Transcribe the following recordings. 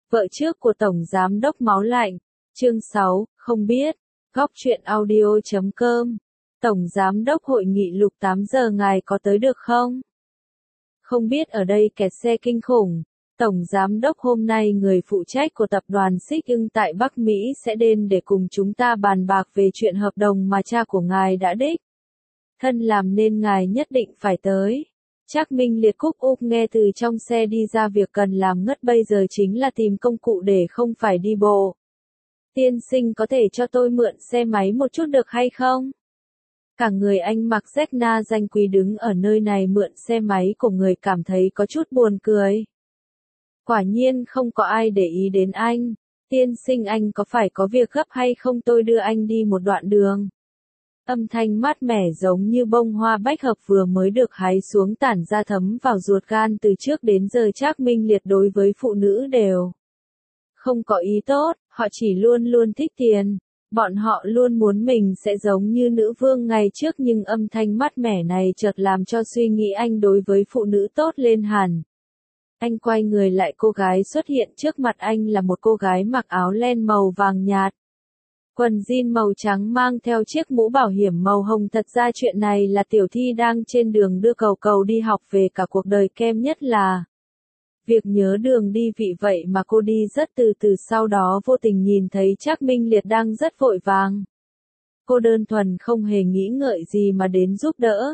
Vợ trước của Tổng Giám đốc Máu Lạnh. Chương 6, không biết. Góc truyện audio.com. Tổng Giám đốc hội nghị Lục 8 giờ ngài có tới được không? Không biết ở đây kẹt xe kinh khủng. Tổng Giám đốc hôm nay người phụ trách của tập đoàn Xích Ưng tại Bắc Mỹ sẽ đến để cùng chúng ta bàn bạc về chuyện hợp đồng mà cha của ngài đã đích thân làm nên ngài nhất định phải tới. Trác Minh Liệt cúc úp nghe từ trong xe đi ra việc cần làm ngất bây giờ chính là tìm công cụ để không phải đi bộ. Tiên sinh có thể cho tôi mượn xe máy một chút được hay không? Cả người anh mặc rách na danh quý đứng ở nơi này mượn xe máy của người cảm thấy có chút buồn cười. Quả nhiên không có ai để ý đến anh. Tiên sinh anh có phải có việc gấp hay không tôi đưa anh đi một đoạn đường. Âm thanh mát mẻ giống như bông hoa bách hợp vừa mới được hái xuống tản ra thấm vào ruột gan từ trước đến giờ Trác Minh Liệt đối với phụ nữ đều không có ý tốt, họ chỉ luôn luôn thích tiền. Bọn họ luôn muốn mình sẽ giống như nữ vương ngày trước nhưng âm thanh mát mẻ này chợt làm cho suy nghĩ anh đối với phụ nữ tốt lên hẳn. Anh quay người lại cô gái xuất hiện trước mặt anh là một cô gái mặc áo len màu vàng nhạt. Quần jean màu trắng mang theo chiếc mũ bảo hiểm màu hồng thật ra chuyện này là Tiểu Thi đang trên đường đưa Cầu Cầu đi học về cả cuộc đời kem nhất là việc nhớ đường đi vì vậy mà cô đi rất từ từ sau đó vô tình nhìn thấy Trác Minh Liệt đang rất vội vàng. Cô đơn thuần không hề nghĩ ngợi gì mà đến giúp đỡ.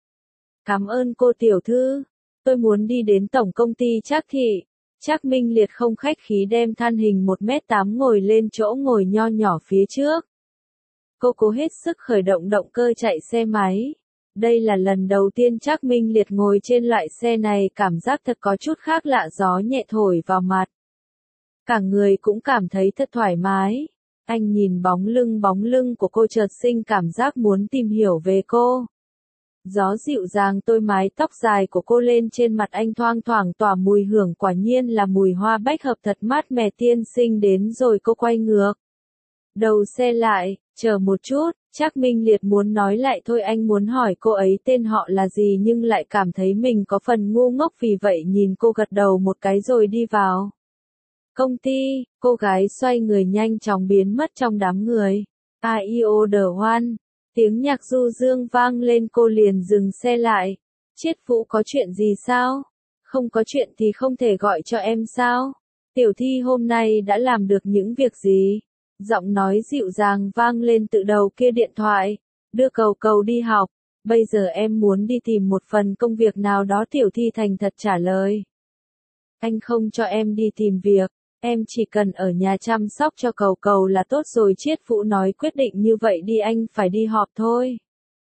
Cảm ơn cô tiểu thư, tôi muốn đi đến tổng công ty Trác Thị. Trác Minh Liệt không khách khí đem thân hình 1m8 ngồi lên chỗ ngồi nho nhỏ phía trước. Cô cố hết sức khởi động động cơ chạy xe máy. Đây là lần đầu tiên Trác Minh Liệt ngồi trên loại xe này cảm giác thật có chút khác lạ gió nhẹ thổi vào mặt. Cả người cũng cảm thấy thật thoải mái. Anh nhìn bóng lưng của cô chợt sinh cảm giác muốn tìm hiểu về cô. Gió dịu dàng tôi mái tóc dài của cô lên trên mặt anh thoang thoảng tỏa mùi hương quả nhiên là mùi hoa bách hợp thật mát mẻ tiên sinh đến rồi cô quay ngược đầu xe lại, chờ một chút, Trác Minh Liệt muốn nói lại thôi anh muốn hỏi cô ấy tên họ là gì nhưng lại cảm thấy mình có phần ngu ngốc vì vậy nhìn cô gật đầu một cái rồi đi vào công ty, cô gái xoay người nhanh chóng biến mất trong đám người. A.I.O. The One. Tiếng nhạc du dương vang lên cô liền dừng xe lại. Chiết Vũ có chuyện gì sao? Không có chuyện thì không thể gọi cho em sao? Tiểu Thi hôm nay đã làm được những việc gì? Giọng nói dịu dàng vang lên từ đầu kia điện thoại. Đưa Cầu Cầu đi học. Bây giờ em muốn đi tìm một phần công việc nào đó Tiểu Thi thành thật trả lời. Anh không cho em đi tìm việc. Em chỉ cần ở nhà chăm sóc cho Cầu Cầu là tốt rồi Chiết Vũ nói quyết định như vậy đi anh phải đi họp thôi.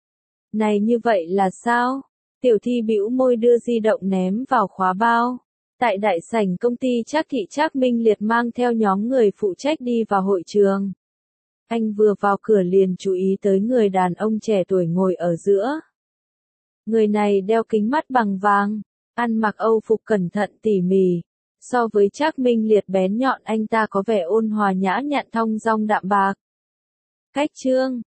Này như vậy là sao? Tiểu Thi bĩu môi đưa di động ném vào khóa bao. Tại đại sảnh công ty Trác Thị Trác Minh Liệt mang theo nhóm người phụ trách đi vào hội trường. Anh vừa vào cửa liền chú ý tới người đàn ông trẻ tuổi ngồi ở giữa. Người này đeo kính mắt bằng vàng, ăn mặc Âu phục cẩn thận tỉ mỉ. So với Trác Minh Liệt bén nhọn anh ta có vẻ ôn hòa nhã nhặn thong dong đạm bạc. Cách chương